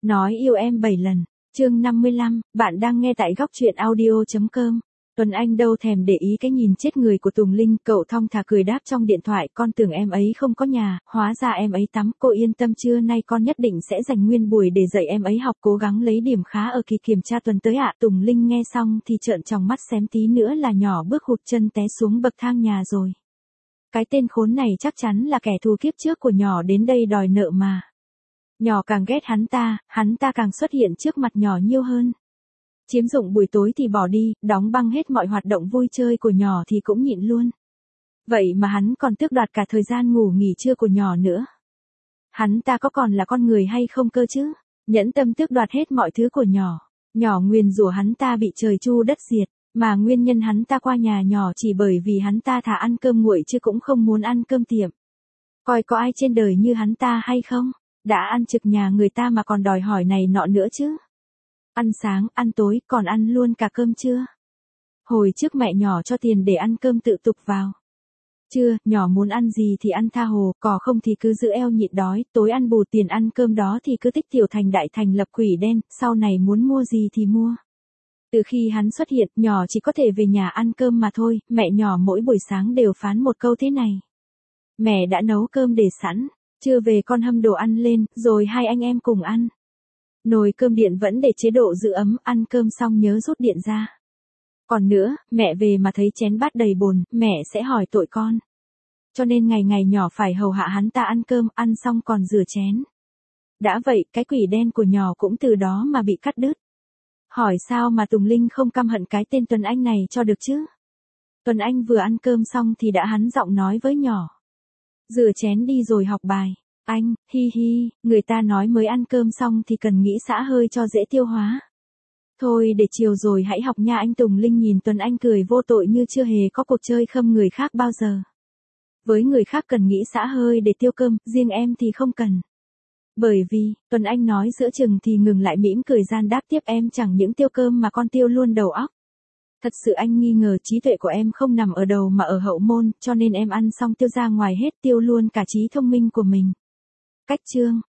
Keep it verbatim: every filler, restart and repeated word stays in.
Nói yêu em bảy lần. Chương năm mươi lăm, bạn đang nghe tại góc truyện audio chấm com. Tuấn Anh đâu thèm để ý cái nhìn chết người của Tùng Linh, cậu thong thả cười đáp trong điện thoại, con tưởng em ấy không có nhà, hóa ra em ấy tắm, cô yên tâm trưa nay con nhất định sẽ dành nguyên buổi để dạy em ấy học, cố gắng lấy điểm khá ở kỳ kiểm tra tuần tới ạ. Tùng Linh nghe xong thì trợn tròng mắt, xém tí nữa là nhỏ bước hụt chân té xuống bậc thang nhà rồi. Cái tên khốn này chắc chắn là kẻ thù kiếp trước của nhỏ đến đây đòi nợ mà. Nhỏ càng ghét hắn ta, hắn ta càng xuất hiện trước mặt nhỏ nhiều hơn. Chiếm dụng buổi tối thì bỏ đi, đóng băng hết mọi hoạt động vui chơi của nhỏ thì cũng nhịn luôn. Vậy mà hắn còn tước đoạt cả thời gian ngủ nghỉ trưa của nhỏ nữa. Hắn ta có còn là con người hay không cơ chứ? Nhẫn tâm tước đoạt hết mọi thứ của nhỏ. Nhỏ nguyền rủa hắn ta bị trời chu đất diệt, mà nguyên nhân hắn ta qua nhà nhỏ chỉ bởi vì hắn ta thà ăn cơm nguội chứ cũng không muốn ăn cơm tiệm. Coi có ai trên đời như hắn ta hay không? Đã ăn trực nhà người ta mà còn đòi hỏi này nọ nữa chứ. Ăn sáng, ăn tối, còn ăn luôn cả cơm trưa. Hồi trước mẹ nhỏ cho tiền để ăn cơm tự tục vào. Trưa, nhỏ muốn ăn gì thì ăn tha hồ, cò không thì cứ giữ eo nhịn đói, tối ăn bù tiền ăn cơm đó thì cứ tích tiểu thành đại thành lập quỷ đen, sau này muốn mua gì thì mua. Từ khi hắn xuất hiện, nhỏ chỉ có thể về nhà ăn cơm mà thôi, mẹ nhỏ mỗi buổi sáng đều phán một câu thế này. Mẹ đã nấu cơm để sẵn, trưa về con hâm đồ ăn lên, rồi hai anh em cùng ăn. Nồi cơm điện vẫn để chế độ giữ ấm, ăn cơm xong nhớ rút điện ra. Còn nữa, mẹ về mà thấy chén bát đầy bồn, mẹ sẽ hỏi tội con. Cho nên ngày ngày nhỏ phải hầu hạ hắn ta ăn cơm, ăn xong còn rửa chén. Đã vậy, cái quỷ đen của nhỏ cũng từ đó mà bị cắt đứt. Hỏi sao mà Tùng Linh không căm hận cái tên Tuấn Anh này cho được chứ? Tuấn Anh vừa ăn cơm xong thì đã hắn giọng nói với nhỏ. Rửa chén đi rồi học bài. Anh, hi hi, người ta nói mới ăn cơm xong thì cần nghĩ xả hơi cho dễ tiêu hóa. Thôi để chiều rồi hãy học nha anh. Tùng Linh nhìn Tuấn Anh cười vô tội như chưa hề có cuộc chơi khâm người khác bao giờ. Với người khác cần nghĩ xả hơi để tiêu cơm, riêng em thì không cần. Bởi vì, Tuấn Anh nói giữa chừng thì ngừng lại mỉm cười gian đáp tiếp, em chẳng những tiêu cơm mà con tiêu luôn đầu óc. Thật sự anh nghi ngờ trí tuệ của em không nằm ở đầu mà ở hậu môn, cho nên em ăn xong tiêu ra ngoài hết, tiêu luôn cả trí thông minh của mình. Cách chương,